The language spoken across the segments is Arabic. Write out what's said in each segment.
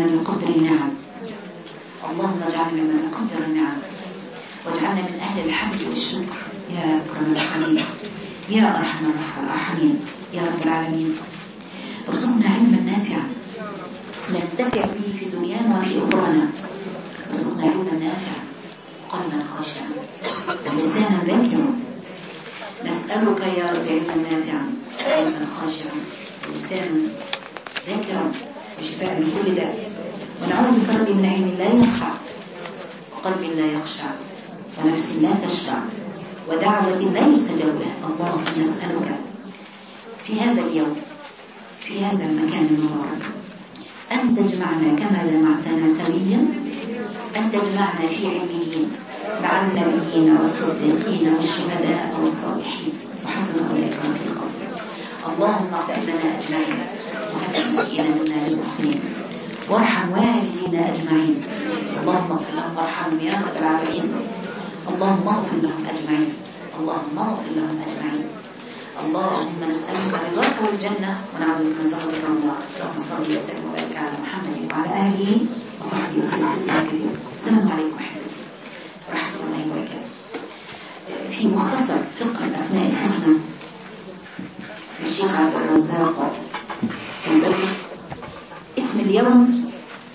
ممن يقدر النعم. اللهم اجعلنا ممن يقدر النعم، واجعلنا من أهل الحمد والشكر يا أكرم الأكرمين يا أرحم الراحمين يا رب العالمين. ارزقنا علما نافعا ننتفع به في دنيانا وفي أخرانا. ارزقنا علما نافعا وقلبا خاشعا ولسانا ذاكرا. نسألك يا رب علما نافعا وقلبا خاشعا ولسانا ذاكرا وشفاء من كل داء. ونعوذ بك رب من علم لا ينفع وقلب لا يخشع ونفس لا تشفع ودعوة لا يستجاب لها. اللهم نسألك في هذا اليوم في هذا المكان المبارك أن تجمعنا كما جمعتنا سويا، أن تجمعنا في عليين مع النبيين والصديقين والشهداء والصالحين وحسن أولئك رفيقا. اللهم اغفر لنا أجمعين وهب المسيئين منا للمحسنين وارحم والدينا أجمعين. اللهم اغفر لهم وارحمهم يا رب العالمين. اللهم اغفر لهم أجمعين. اللهم اغفر لهم أجمعين. اللهم نسألك رضاك والجنة ونعوذ بك من سخطك والنار. اللهم صل وسلم وبارك على محمد وعلى آله وصحبه وسلم تسليما كثيرا. السلام عليكم أحبتي ورحمة الله وبركاته. في مختصر فقه الأسماء الحسنى للشيخ عبد الرزاق البدري. اسم اليوم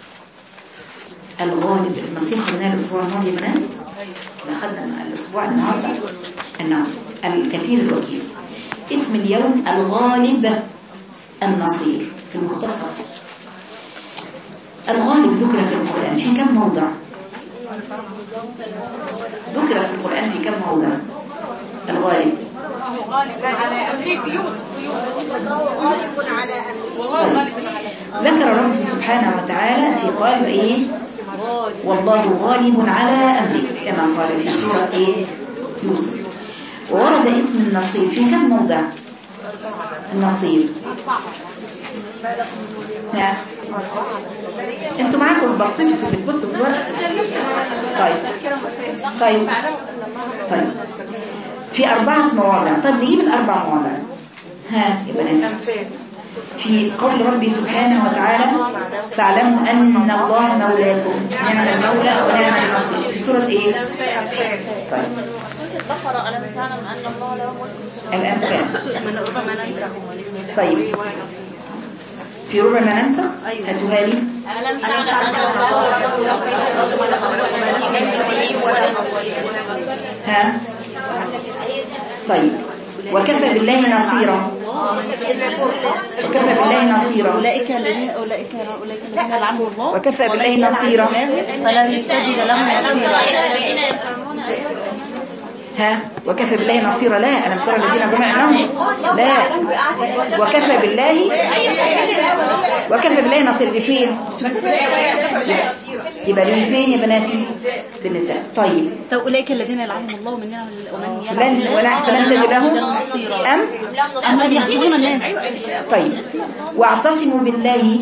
الغالب. المسيح خدناه الأسبوع الماضي بنات، أخذنا الأسبوع النهارده الكثير الوكيل. اسم اليوم الغالب النصير. في المختصر الغالب ذكر في القرآن في كم موضع؟ ذكر في القرآن في كم موضع الغالب؟ ذكر ربي سبحانه وتعالى في قال ايه؟ والله غالب على أمره كما قال في سورة ايه؟ يوسف. وورد اسم النصير في كم موضع؟ النصير انتوا معاكم بصيتوا بتبصوا في الورق. طيب في 4 مواضع. طيب نجيب ال4 مواضع. ها يا بنات. في قول ربي سبحانه وتعالى فاعلموا أن الله مولاكم نعم المولى ونعم النصير. في سورة ايه؟ طيب البقرة ألم تعلم أن الله له ملك السماوات الأنفال. من ربما ننسخ. طيب في ربع ما ننسخ هاتوها لي. ألم تعلم أن الله له ملك ها طيب وكفى بالله نصيرا. وكفى بالله نصيرا. أولئك الذين لعنهم الله وكفى بالله نصيرا فلن تجد لهم نصيرا. ها وكفى بالله نصيرا. لا ألم ترى الذين زعموا لا وكفى بالله نصير. دي فين؟ يبقى دي فين يا بناتي؟ في النساء. طيب أولئك الذين لعنهم الله ومن فلن تجد لهم نصيرا أم يحسبون الناس. طيب واعتصموا بالله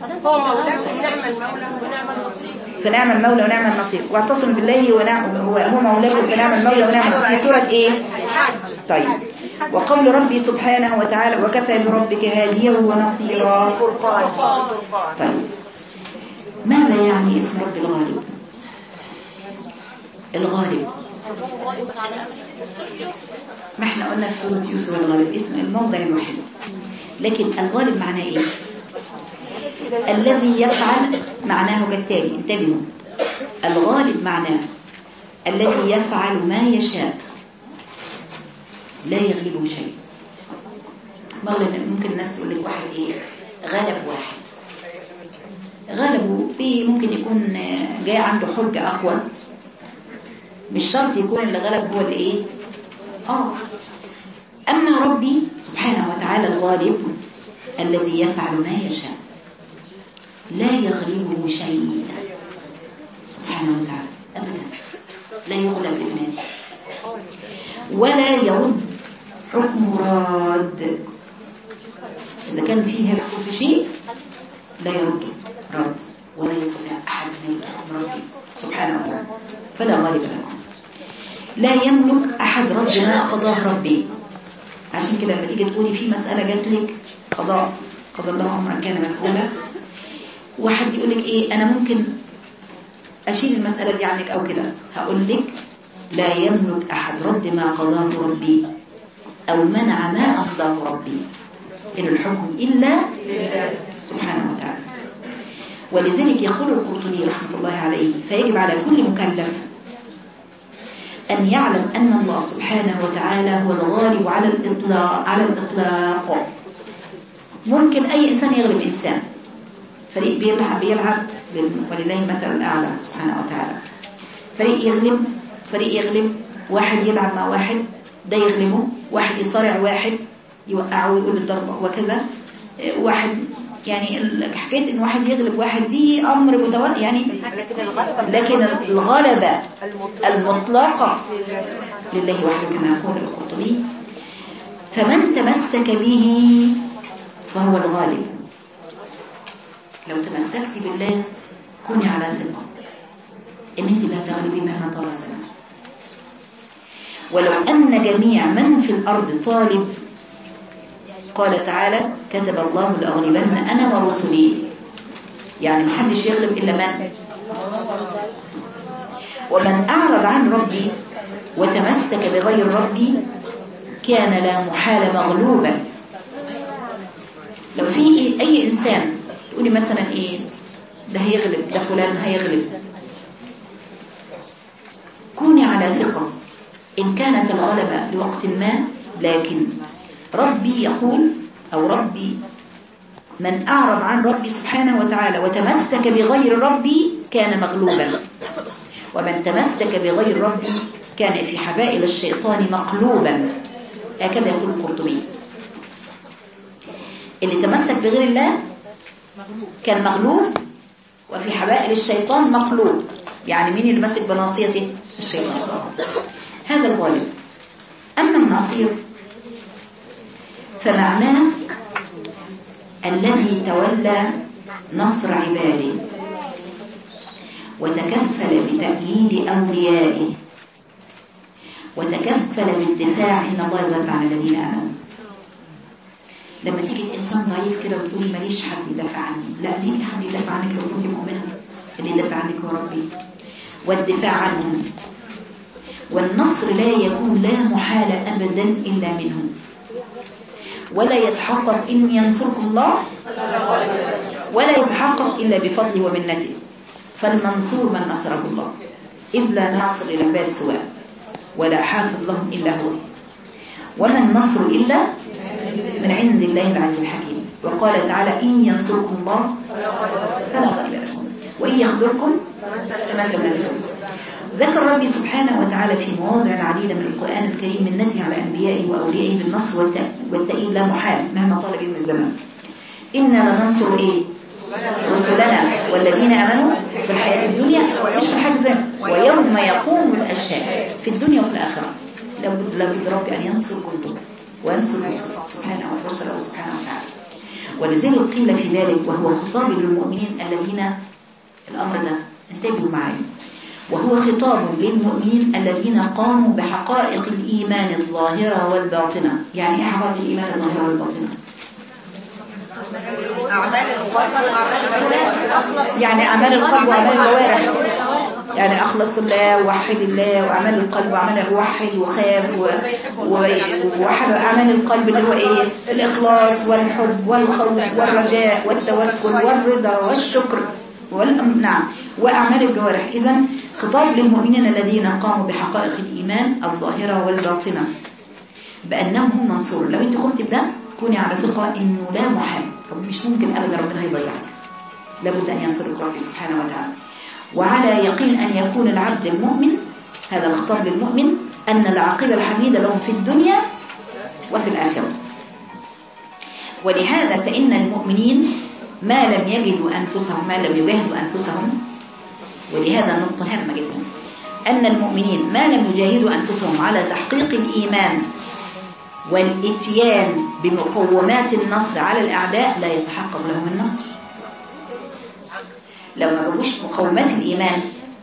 فنعم المولى ونعم النصير. واعتصموا بالله هو مولاكم فنعم المولى ونعم النصير. في سورة ايه؟ طيب وقول ربي سبحانه وتعالى وكفى بربك هاديا ونصيرا. طيب ماذا يعني اسم رب الغالب؟ الغالب ما احنا قلنا في سورة يوسف الغالب اسم الموضع الوحيد، لكن الغالب معناه ايه؟ الذي يفعل معناه كالتالي. انتبهوا الغالب معناه الذي يفعل ما يشاء لا يغلبه شيء. ممكن الناس تقول لك واحد ايه غلب واحد، غلبه ايه ممكن يكون جاي عنده حجة اقوى، مش شرط يكون اللي غلب هو اللي ايه اما ربي سبحانه وتعالى الغالب الذي يفعل ما يشاء لا يغلبه شيء سبحانه وتعالى ابدا. لا يغلب ابنتي ولا يرد حكم راد. إذا كان فيه حكم في شيء لا يرد رد ولا يستطيع أحد أن يرد حكم ربي سبحانه وتعالى. فلا غالب لكم. لا يملك أحد رد ما قضاه ربي. عشان كده لما تيجي تقولي في مسألة جات لك قضاء قضى الله أمرا كان مفعولا واحد يقول لك ايه انا ممكن اشيل المسألة دي عنك او كده، هقول لك لا يملك احد رد ما قضاه ربي او منع ما امضاه ربي، ان الحكم الا سبحانه وتعالى. ولذلك يقول القرطبي رحمة الله عليه فيجب على كل مكلف أن يعلم أن الله سبحانه وتعالى هو الغالب على الإطلاق. ممكن أي إنسان يغلب إنسان، فريق بيلعب ولله مثل الأعلى سبحانه وتعالى، فريق يغلب واحد يلعب مع واحد ده يغلبه، واحد يصارع واحد يوقعه ويقول الضربة وكذا، واحد يعني حكاية ان واحد يغلب واحد دي امر يعني، لكن الغلبة المطلقة لله وحده كما يقول القرطبي. فمن تمسك به فهو الغالب. لو تمسكت بالله كوني على ثقة ان انت لا تغلبي مهما طال الزمن. ولو ان جميع من في الارض طالب، قال تعالى كتب الله لأغلبن أنا ورسلي، يعني محدش يغلب إلا من. ومن أعرض عن ربي وتمسك بغير ربي كان لا محال مغلوبا. لو في أي إنسان تقولي مثلا إيه ده هيغلب، ده فلان هيغلب، كوني على ثقة إن كانت الغلبة لوقت ما، لكن ربي يقول أو ربي من أعرض عن ربي سبحانه وتعالى وتمسك بغير ربي كان مغلوبا، ومن تمسك بغير ربي كان في حبائل الشيطان مقلوبا. هكذا يقول القرطبي. اللي تمسك بغير الله كان مغلوب، وفي حبائل الشيطان مقلوب. يعني مين اللي مسك بناصيته؟ الشيطان. هذا الغالب. أما النصير فمعناه الذي تولى نصر عباده وتكفل بتأييد أوليائه وتكفل بالدفاع، إن الله يدافع عن الذين آمنوا. لما تيجي إنسان ضعيف كده وتقولي ماليش حد يدافع عني، لا ليكي حد يدافع عنك لو كنت مؤمنة، اللي يدافع عنك هو ربي. والدفاع عنهم والنصر لا يكون لا محال أبدا إلا منه، ولا يتحقق إن ينصركم الله ولا يتحقق إلا بفضله ومنته. فالمنصور من نصره الله، إذ لا ناصر للعباد سواه ولا حافظ لهم إلا هو، وما النصر إلا من عند الله العزيز الحكيم. وقال تعالى إن ينصركم الله فلا غالب لكم وإن يخذلكم فمن تنصرون. ذكر ربي سبحانه وتعالى في مواضع عديدة من القرآن الكريم منته على أنبيائه وأوليائه بالنصر والتأييد لا محال مهما طال بهم الزمان. إنا لننصر إيه؟ رسلنا والذين آمنوا في الحياة الدنيا مش في الحياة الدنيا ويوم يقوم الأشهاد، في الدنيا وفي الآخرة. لابد ربي أن ينصر كله وينصر سبحانه ورسله سبحانه وتعالى. ولذلك قيل في ذلك وهو خطاب للمؤمنين الذين، الأمر ده انتبهوا معي، وهو خطاب للمؤمنين الذين قاموا بحقائق الإيمان الظاهرة والباطنة. يعني ايه حقائق الإيمان الظاهرة والباطنة؟ يعني أعمال القلب وأعمال الجوارح، يعني أخلص الله ووحد الله، وأعمال القلب وأعمال وحد وخاف ووحد أعمال القلب اللي هو إيه؟ الإخلاص والحب والخوف والرجاء والتوكل والرضا والشكر نعم، وأعمال الجوارح. إذن خطاب للمؤمنين الذين قاموا بحقائق الإيمان الظاهرة والباطنة بأنهم هم منصور. لو أنت قمت بده كوني على ثقة إنه لا محال، مش ممكن أبدا ربنا هيضيعك، لابد أن ينصرك ربي سبحانه وتعالى. وعلى يقين أن يكون العبد المؤمن، هذا الخطاب للمؤمن، أن العاقبة الحميدة لهم في الدنيا وفي الآخرة. ولهذا فإن المؤمنين ما لم يجدوا أنفسهم، ما لم يجاهدوا أنفسهم، ولهذا النقطة هامة جدا، أن المؤمنين ما لم يجاهدوا أنفسهم على تحقيق الإيمان والإتيان بمقومات النصر على الأعداء لا يتحقق لهم النصر. لو ما جابوش مقومات الإيمان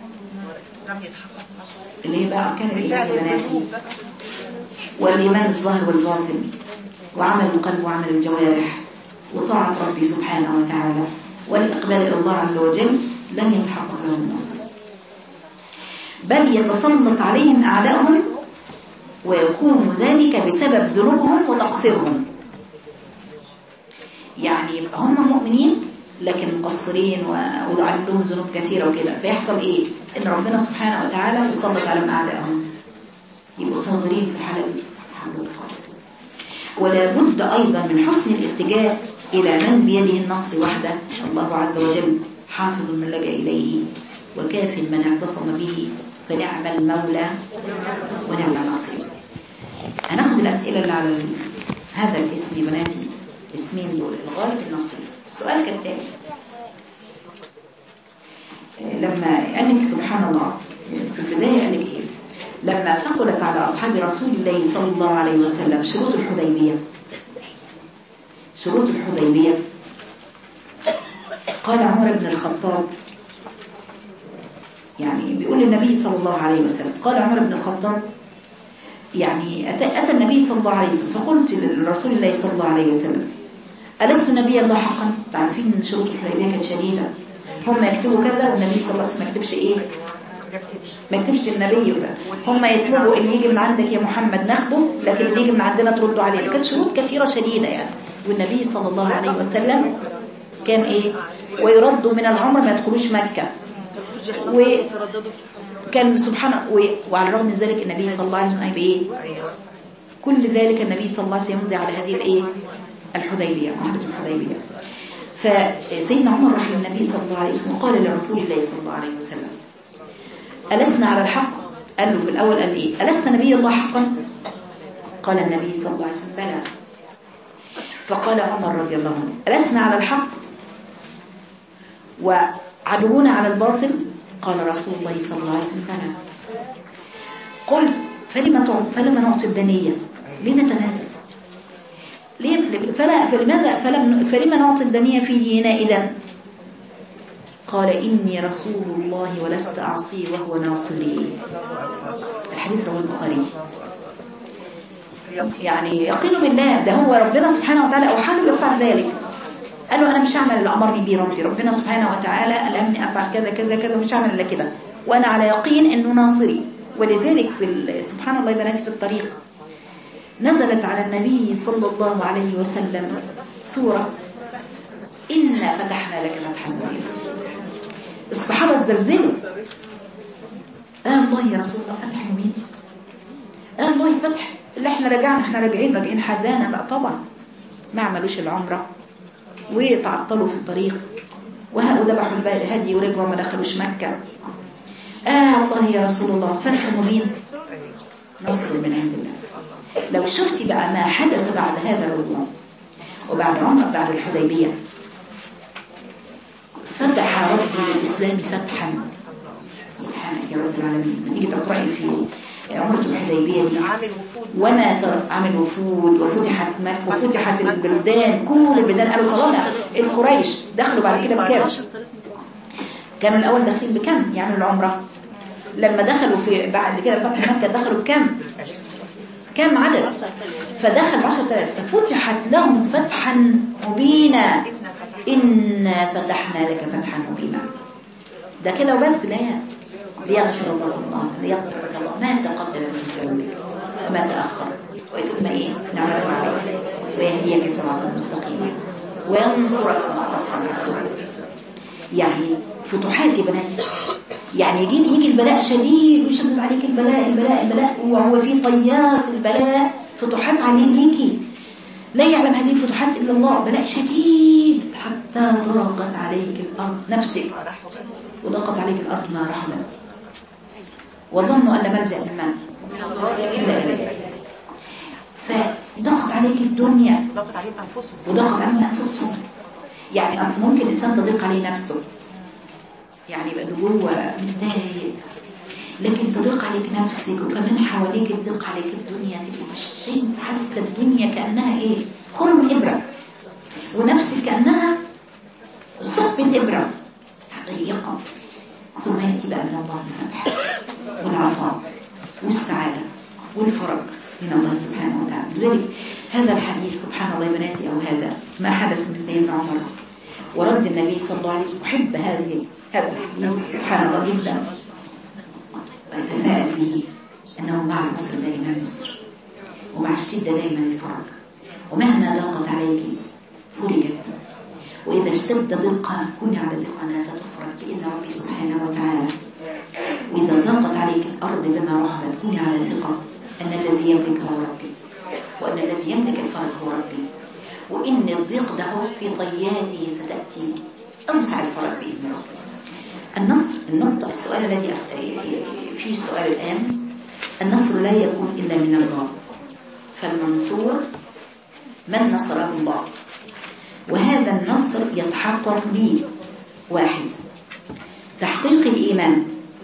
اللي هي بقى أركان الإيمان بناتي، والإيمان الظاهر والباطن، وعمل القلب وعمل الجوارح، وطاعة ربي سبحانه وتعالى، والإقبال إلى الله عز وجل لن يتحقق لهم النصر، بل يتسلط عليهم أعدائهم، ويكون ذلك بسبب ذنوبهم وتقصيرهم. يعني هم مؤمنين لكن مقصرين وعندهم ذنوب كثيرة وكده، فيحصل إيه؟ إن ربنا سبحانه وتعالى يسلط على أعدائهم، يبقوا صابرين في الحالة دي. ولا بد أيضا من حسن الاتجاه إلى من بيده النصر وحده، الله عز وجل حافظ من لجأ إليه وكاف من اعتصم به، فنعم المولى ونعم النصير. هناخد الأسئلة اللي على هذا الاسم يا بناتي، اسمين دول الغالب النصير. السؤال كالتالي: لما قال لك سبحان الله في البداية قال لك إيه؟ لما ثقلت على أصحاب رسول الله صلى الله عليه وسلم شروط الحديبية، شروط الحديبية، قال عمر بن الخطاب، يعني بيقول النبي صلى الله عليه وسلم، قال عمر بن الخطاب يعني أتى النبي صلى الله عليه وسلم فقلت لرسول الله صلى الله عليه وسلم: ألست نبي الله حقا؟ تعرفين ان شروط الحديبية كانت شديدة، هم يكتبوا كذا والنبي صلى الله عليه وسلم ما يكتبش ايه، ما يكتبش النبي ده، هم يطلبوا ان يجي من عندك يا محمد ناخده، لكن اللي يجي من عندنا تردوا عليه. كانت شروط كثيرة شديدة يعني. والنبي صلى الله عليه وسلم كان ايه، ويردوا من العمر ما يدخلوش مكة، وكان سبحانه وعلى الرغم من ذلك النبي صلى الله عليه وسلم ايه، كل ذلك النبي صلى الله عليه وسلم يمضي على هذه الايه الحديبية، عهد الحديبية. فسيدنا عمر راح للنبي صلى الله عليه وسلم وقال لرسول الله صلى الله عليه وسلم: ألسنا على الحق؟ قال له في الأول قال إيه؟ ألست نبي الله حقا؟ قال النبي صلى الله عليه وسلم: بلى. فقال عمر رضي الله عنه: ألسنا على الحق وعدونا على الباطل؟ قال رسول الله صلى الله عليه وسلم: بلى. قل فلما نعطي الدنية؟ لنتنازل؟ فلما نعطي الدنيا في ديننا إذن؟ قال: إني رسول الله ولست أعصي وهو ناصري. الحديث رواه البخاري. يعني يقين بالله، ده هو ربنا سبحانه وتعالى أوحى له يفعل ذلك. قال له: أنا مش هعمل اللي أمرني به ربنا سبحانه وتعالى ألمني أفعل كذا كذا كذا، ومش هعمل إلا كده، وأنا على يقين إنه ناصري. ولذلك سبحان الله بناتي في الطريق نزلت على النبي صلى الله عليه وسلم سورة إنا فتحنا لك فتحا مبينا. الصحابة تزلزلوا، الله يا رسول الله فتح مبين، الله فتح اللي احنا راجعين حزانة بقى طبعا، ما عملوش العمرة وتعطلوا في الطريق، وذبحوا الهدي ورجعوا ما دخلوش مكة. الله يا رسول الله فتح مبين، نصر من عند الله. لو شفتي بقى ما حدث بعد هذا الرجوع وبعد عمر بعد الحديبية، فتح رب الإسلام فتحا سبحانك يا رب العالمين. تيجي تقرأي في عمرة الحديبية دي وما عمل وفود وفتحت مكة وفتحت البلدان، كل البلدان قالوا طالما القريش دخلوا بعد كده بكام؟ كانوا الأول داخلين بكم يعملوا العمرة؟ لما دخلوا في بعد كده فتح مكة دخلوا بكم؟ كم عدد؟ فدخل 10,000، ففتحت لهم فتحا مبينا. إنا فتحنا لك فتحا مبينا. ده كده وبس؟ لا، ليغفر الله ما تقدم من ذنبك وما تأخر، ويتم ايه نعمة عليك ويهديك صراطا مستقيما وينصرك مع أصحاب. يعني فتوحات يا بناتي، يعني يجي البلاء شديد ويشدد عليك البلاء وهو في طيات البلاء فتوحات عليكي، لا يعلم هذه الفتوحات إلا الله. بلاء شديد حتى ضاقت عليك الأرض نفسك، وضاقت عليك الأرض ما رحمت، وظنوا أن ملجأ من إلا إليه، فضاقت عليك الدنيا، ضاقت عليهم أنفسهم وضاقت عليهم أنفسهم. يعني أصلا ممكن الإنسان تضيق عليه نفسه، يعني يبقى جوه متضايق، لكن تضيق عليك نفسك وكمان حواليك تضيق عليك الدنيا، تبقى مش شايف حاسه الدنيا كأنها ايه خرم إبرة، ونفسك كأنها ثقب الإبرة ضيقة. ثم يأتي بقى من الله الفتح والعطاء والسعادة والفرج من الله سبحانه وتعالى. لذلك هذا الحديث سبحان الله يا بناتي، أو هذا ما حدث من سيدنا عمر ورد النبي صلى الله عليه وسلم. أحب هذا الحديث سبحان الله جدا، وأتفائل به أنه مع العسر دائما يسر، ومع الشدة دائما الفرج، ومهما ضاقت عليك فرجت، وإذا اشتد ضيقها كوني على ثقة أنها ستفرج بإذن ربي سبحانه وتعالى. وإذا ضاقت عليك الأرض بما رحبت كوني على ثقة أن الذي يملك هو ربي، وأن الذي يملك الفرج هو ربي، وإن الضيق ده في طياته ستأتي أوسع الفرج بإذن ربي. النصر، النقطة، السؤال الذي فيه السؤال الآن، النصر لا يكون إلا من الله، فالمنصور من نصره الله، وهذا النصر يتحقق به: 1 تحقيق الإيمان،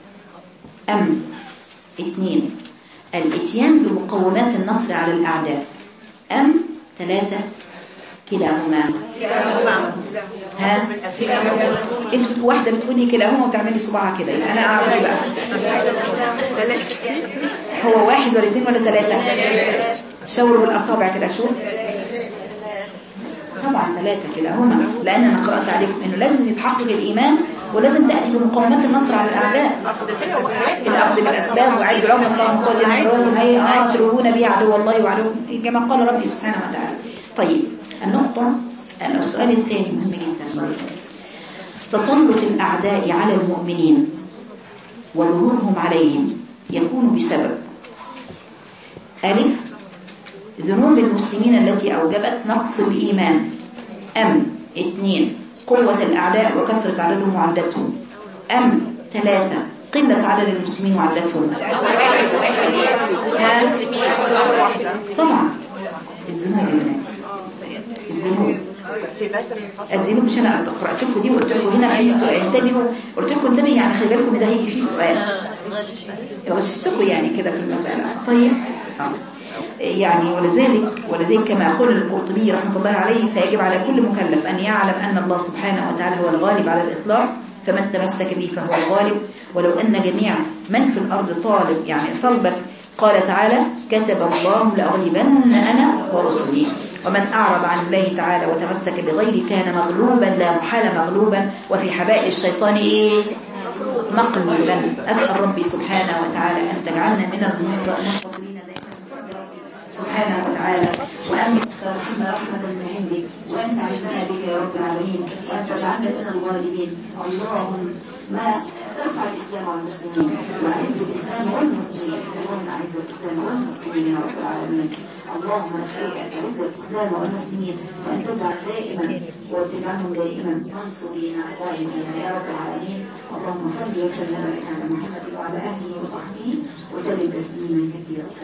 2 الاتيان بمقومات النصر على الأعداء، 3 كلاهما. ها انت واحدة بتقولي كلاهما وتعملي صباعها كده، يبقى أنا أعرف بقى هو 1 ولا 2 ولا 3؟ شاوروا بالأصابع كده، شوف طبعا 3 كلاهما، لأن أنا قرأت عليكم إنه لازم يتحقق الإيمان، ولازم تأتي بمقاومات النصر على الأعداء، الأخذ بالأسباب وعيد العمر صلى تروهون به عدو الله وعدوكم كما قال ربي سبحانه وتعالى. طيب السؤال الثاني مهم جدا، تسلط الأعداء على المؤمنين وظهورهم عليهم يكون بسبب: 1 ذنوب المسلمين التي أوجبت نقص الإيمان، 2 قوة الأعداء وكثرة عددهم وعدتهم، 3 قلة عدد المسلمين وعدتهم. طبعا الذنوب يا بناتي، الذنوب مش أنا قرأت لكم دي وقلت لكم هنا في سؤال، انتبهوا، قلت لكم انتبهوا يعني خلي بالكم ده هيجي فيه سؤال، غششتكم يعني كده في المسألة. طيب يعني ولذلك كما قال القرطبي رحمه الله عليه، فيجب على كل مكلف أن يعلم أن الله سبحانه وتعالى هو الغالب على الإطلاق، فمن تمسك به فهو الغالب، ولو أن جميع من في الأرض طلبك، قال تعالى: كتب الله لأغلبن أنا ورسلي. ومن أعرض عن الله تعالى وتمسك بغيره كان مغلوبا لا محال مغلوبا، وفي حبائل الشيطان مقلوبا. أسأل ربي سبحانه وتعالى أن تجعلنا من المنتصرين سبحانه وتعالى، وأن ترحمنا رحمة من عندك، وأن تعزنا بك يا رب العالمين، وأن تجعلنا من الغالبين. اللهم ما ارفع الإسلام والمسلمين، وأعز الإسلام والمسلمين، اللهم أعز الإسلام والمسلمين يا رب العالمين. اللهم نسألك أن تعز الإسلام والمسلمين، وأن تجعلهم دائما منصورين قائمين يا رب العالمين. اللهم صل وسلم على محمد وعلى آله وصحبه وسلم تسليما كثيرا.